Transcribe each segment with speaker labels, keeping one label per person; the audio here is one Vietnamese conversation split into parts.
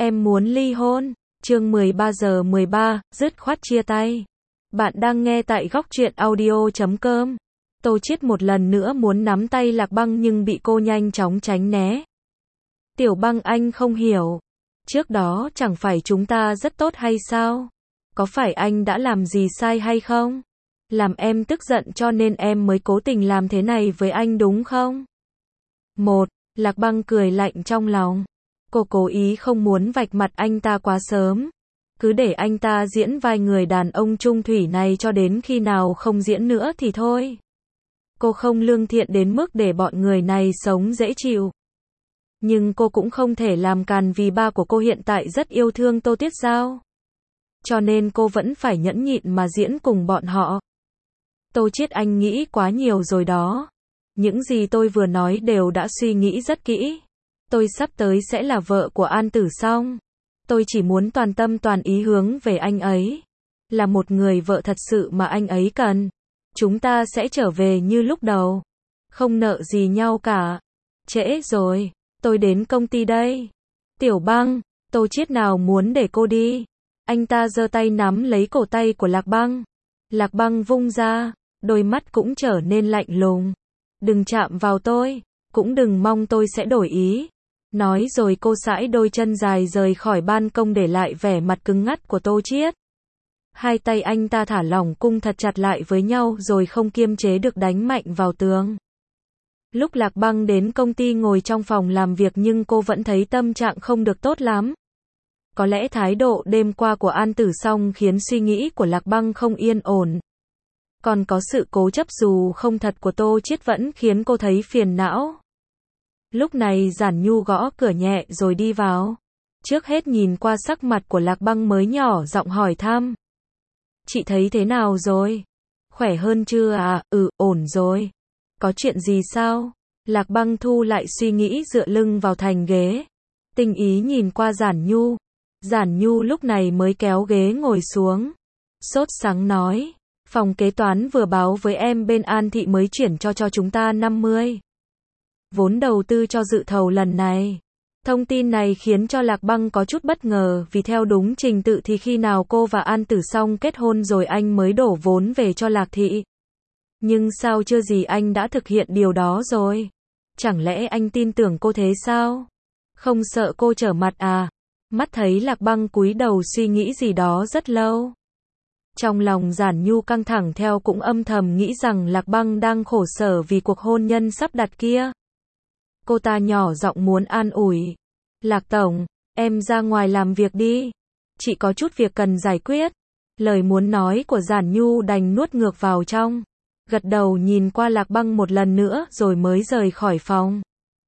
Speaker 1: Em muốn ly hôn. Chương 13:13, dứt khoát chia tay. Bạn đang nghe tại góc truyện audio.com. Tô Chiết một lần nữa muốn nắm tay Lạc Băng nhưng bị cô nhanh chóng tránh né. Tiểu Băng, anh không hiểu. Trước đó chẳng phải chúng ta rất tốt hay sao? Có phải anh đã làm gì sai hay không? Làm em tức giận cho nên em mới cố tình làm thế này với anh đúng không? Lạc Băng cười lạnh trong lòng. Cô cố ý không muốn vạch mặt anh ta quá sớm. Cứ để anh ta diễn vai người đàn ông trung thủy này cho đến khi nào không diễn nữa thì thôi. Cô không lương thiện đến mức để bọn người này sống dễ chịu. Nhưng cô cũng không thể làm càn vì ba của cô hiện tại rất yêu thương Tô Tiết Giao. Cho nên cô vẫn phải nhẫn nhịn mà diễn cùng bọn họ. Tô Chiết, anh nghĩ quá nhiều rồi đó. Những gì tôi vừa nói đều đã suy nghĩ rất kỹ. Tôi sắp tới sẽ là vợ của An Tử Song. Tôi chỉ muốn toàn tâm toàn ý hướng về anh ấy. Là một người vợ thật sự mà anh ấy cần. Chúng ta sẽ trở về như lúc đầu. Không nợ gì nhau cả. Trễ rồi, tôi đến công ty đây. Tiểu Băng, Tô Chiết nào muốn để cô đi. Anh ta giơ tay nắm lấy cổ tay của Lạc Băng. Lạc Băng vung ra, đôi mắt cũng trở nên lạnh lùng. Đừng chạm vào tôi, cũng đừng mong tôi sẽ đổi ý. Nói rồi cô sải đôi chân dài rời khỏi ban công để lại vẻ mặt cứng ngắt của Tô Chiết. Hai tay anh ta thả lỏng cung thật chặt lại với nhau rồi không kiềm chế được đánh mạnh vào tường. Lúc Lạc Băng đến công ty ngồi trong phòng làm việc nhưng cô vẫn thấy tâm trạng không được tốt lắm. Có lẽ thái độ đêm qua của An Tử Song khiến suy nghĩ của Lạc Băng không yên ổn. Còn có sự cố chấp dù không thật của Tô Chiết vẫn khiến cô thấy phiền não. Lúc này Giản Nhu gõ cửa nhẹ rồi đi vào. Trước hết nhìn qua sắc mặt của Lạc Băng mới nhỏ giọng hỏi thăm. Chị thấy thế nào rồi? Khỏe hơn chưa à? Ổn rồi. Có chuyện gì sao? Lạc Băng thu lại suy nghĩ dựa lưng vào thành ghế. Tinh ý nhìn qua Giản Nhu. Giản Nhu lúc này mới kéo ghế ngồi xuống. Sốt sắng nói. Phòng kế toán vừa báo với em bên An Thị mới chuyển cho chúng ta 50 vốn đầu tư cho dự thầu lần này. Thông tin này khiến cho Lạc Băng có chút bất ngờ vì theo đúng trình tự thì khi nào cô và An Tử Song kết hôn rồi anh mới đổ vốn về cho Lạc Thị. Nhưng sao chưa gì anh đã thực hiện điều đó rồi? Chẳng lẽ anh tin tưởng cô thế sao? Không sợ cô trở mặt à? Mắt thấy Lạc Băng cúi đầu suy nghĩ gì đó rất lâu. Trong lòng Giản Nhu căng thẳng theo cũng âm thầm nghĩ rằng Lạc Băng đang khổ sở vì cuộc hôn nhân sắp đặt kia. Cô ta nhỏ giọng muốn an ủi. Lạc Tổng, em ra ngoài làm việc đi. Chị có chút việc cần giải quyết. Lời muốn nói của Giản Nhu đành nuốt ngược vào trong. Gật đầu nhìn qua Lạc Băng một lần nữa rồi mới rời khỏi phòng.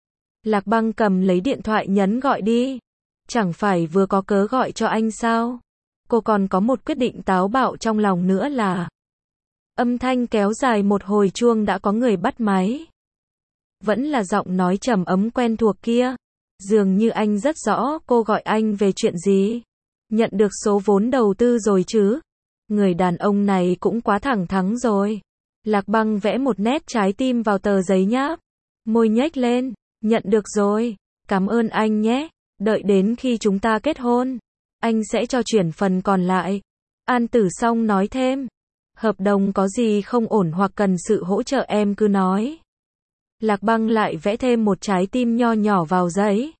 Speaker 1: Lạc Băng cầm lấy điện thoại nhấn gọi đi. Chẳng phải vừa có cớ gọi cho anh sao? Cô còn có một quyết định táo bạo trong lòng nữa là. Âm thanh kéo dài một hồi chuông đã có người bắt máy. Vẫn là giọng nói trầm ấm quen thuộc kia. Dường như anh rất rõ cô gọi anh về chuyện gì. Nhận được số vốn đầu tư rồi chứ. Người đàn ông này cũng quá thẳng thắn rồi. Lạc Băng vẽ một nét trái tim vào tờ giấy nháp. Môi nhếch lên. Nhận được rồi. Cảm ơn anh nhé. Đợi đến khi chúng ta kết hôn. Anh sẽ cho chuyển phần còn lại. An Tử Song nói thêm. Hợp đồng có gì không ổn hoặc cần sự hỗ trợ em cứ nói. Lạc Băng lại vẽ thêm một trái tim nho nhỏ vào giấy.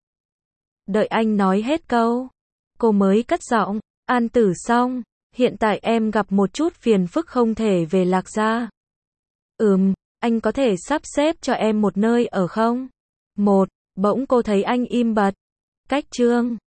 Speaker 1: Đợi anh nói hết câu. Cô mới cất giọng. An Tử Song, hiện tại em gặp một chút phiền phức không thể về Lạc gia. Anh có thể sắp xếp cho em một nơi ở không? Bỗng cô thấy anh im bặt. Cách chương